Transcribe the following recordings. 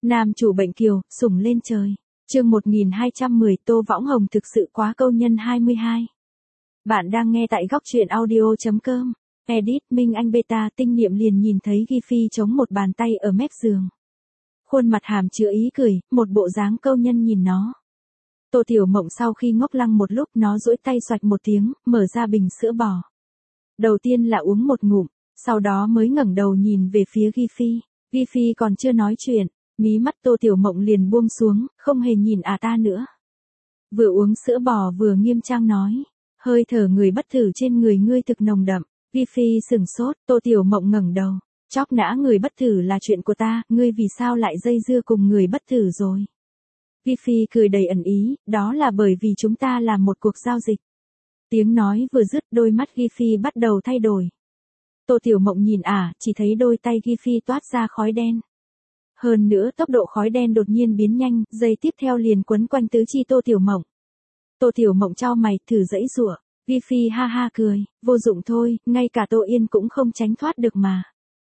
Nam chủ bệnh kiều, sủng lên trời. Chương 1210 Tô Võng Hồng thực sự quá câu nhân 22. Bạn đang nghe tại góc truyện audio.com. Edit Minh Anh Beta tinh niệm liền nhìn thấy Ghi Phi chống một bàn tay ở mép giường. Khuôn mặt hàm chứa ý cười, một bộ dáng câu nhân nhìn nó. Tô Tiểu Mộng sau khi ngốc lăng một lúc nó duỗi tay xoạch một tiếng, mở ra bình sữa bò. Đầu tiên là uống một ngụm, sau đó mới ngẩng đầu nhìn về phía Ghi Phi. Ghi Phi còn chưa nói chuyện, mí mắt Tô Tiểu Mộng liền buông xuống, không hề nhìn ta nữa. Vừa uống sữa bò vừa nghiêm trang nói, hơi thở người bất tử trên người ngươi thực nồng đậm. Ghi Phi sửng sốt, Tô Tiểu Mộng ngẩng đầu, chóc nã người bất tử là chuyện của ta, ngươi vì sao lại dây dưa cùng người bất tử rồi? Ghi Phi cười đầy ẩn ý, đó là bởi vì chúng ta làm một cuộc giao dịch. Tiếng nói vừa dứt đôi mắt Ghi Phi bắt đầu thay đổi. Tô Tiểu Mộng nhìn chỉ thấy đôi tay Ghi Phi toát ra khói đen. Hơn nữa tốc độ khói đen đột nhiên biến nhanh, giây tiếp theo liền quấn quanh tứ chi Tô Tiểu Mộng. Tô Tiểu Mộng chau mày, thử giãy giụa. Ghi Phi ha ha cười, vô dụng thôi, ngay cả Tô Yên cũng không tránh thoát được mà.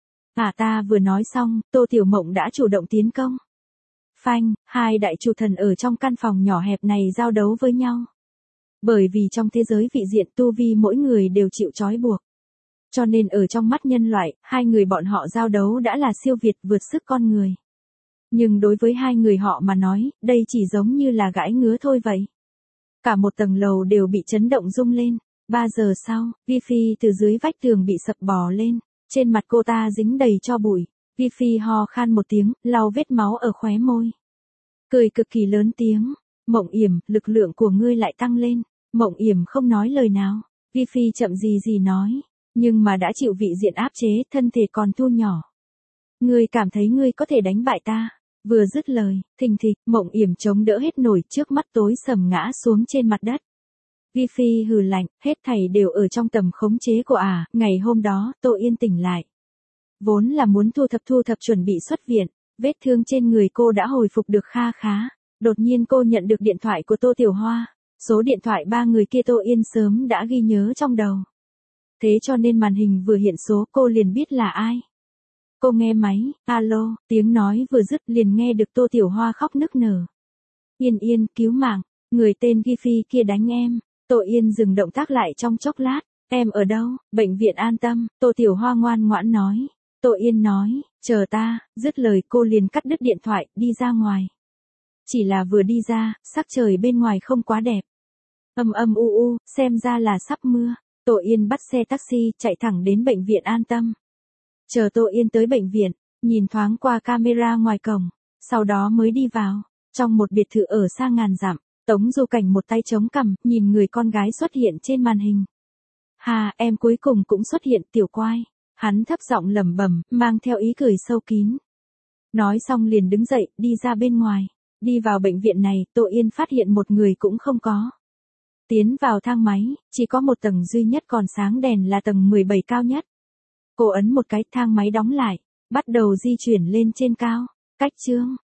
Ta vừa nói xong, Tô Tiểu Mộng đã chủ động tiến công. Phanh, hai đại chủ thần ở trong căn phòng nhỏ hẹp này giao đấu với nhau. Bởi vì trong thế giới vị diện tu vi mỗi người đều chịu trói buộc. Cho nên ở trong mắt nhân loại, hai người bọn họ giao đấu đã là siêu việt vượt sức con người. Nhưng đối với hai người họ mà nói, đây chỉ giống như là gãi ngứa thôi vậy. Cả một tầng lầu đều bị chấn động rung lên. 3 giờ sau, Ghi Phi từ dưới vách tường bị sập bò lên. Trên mặt cô ta dính đầy tro bụi. Ghi Phi ho khan một tiếng, lau vết máu ở khóe môi. Cười cực kỳ lớn tiếng. Mộng Yểm, lực lượng của ngươi lại tăng lên. Mộng Yểm không nói lời nào. Ghi Phi chậm gì nói. Nhưng mà đã chịu vị diện áp chế, thân thể còn thu nhỏ. Ngươi cảm thấy ngươi có thể đánh bại ta. Vừa dứt lời, thình thịch, Mộng Yểm chống đỡ hết nổi, trước mắt tối sầm ngã xuống trên mặt đất. Ghi Phi hừ lạnh, hết thảy đều ở trong tầm khống chế của ngày hôm đó, Tô Yên tỉnh lại. Vốn là muốn thu thập chuẩn bị xuất viện, vết thương trên người cô đã hồi phục được kha khá. Đột nhiên cô nhận được điện thoại của Tô Tiểu Hoa, số điện thoại 3 người kia Tô Yên sớm đã ghi nhớ trong đầu. Thế cho nên màn hình vừa hiện số cô liền biết là ai. Cô nghe máy, alo, tiếng nói vừa dứt liền nghe được Tô Tiểu Hoa khóc nức nở. Yên, cứu mạng, người tên Ghi Phi kia đánh em. Tô Yên dừng động tác lại trong chốc lát, em ở đâu? Bệnh viện An Tâm, Tô Tiểu Hoa ngoan ngoãn nói. Tô Yên nói, chờ ta, dứt lời cô liền cắt đứt điện thoại, đi ra ngoài. Chỉ là vừa đi ra, sắc trời bên ngoài không quá đẹp. Âm u, xem ra là sắp mưa. Tô Yên bắt xe taxi, chạy thẳng đến bệnh viện An Tâm. Chờ Tô Yên tới bệnh viện, nhìn thoáng qua camera ngoài cổng, sau đó mới đi vào. Trong một biệt thự ở xa ngàn dặm, Tống Du Cảnh một tay chống cằm, nhìn người con gái xuất hiện trên màn hình. Em cuối cùng cũng xuất hiện tiểu quai. Hắn thấp giọng lẩm bẩm, mang theo ý cười sâu kín. Nói xong liền đứng dậy, đi ra bên ngoài. Đi vào bệnh viện này, Tô Yên phát hiện một người cũng không có. Tiến vào thang máy, chỉ có một tầng duy nhất còn sáng đèn là tầng 17 cao nhất. Cô ấn một cái, thang máy đóng lại, bắt đầu di chuyển lên trên cao. Cách chương,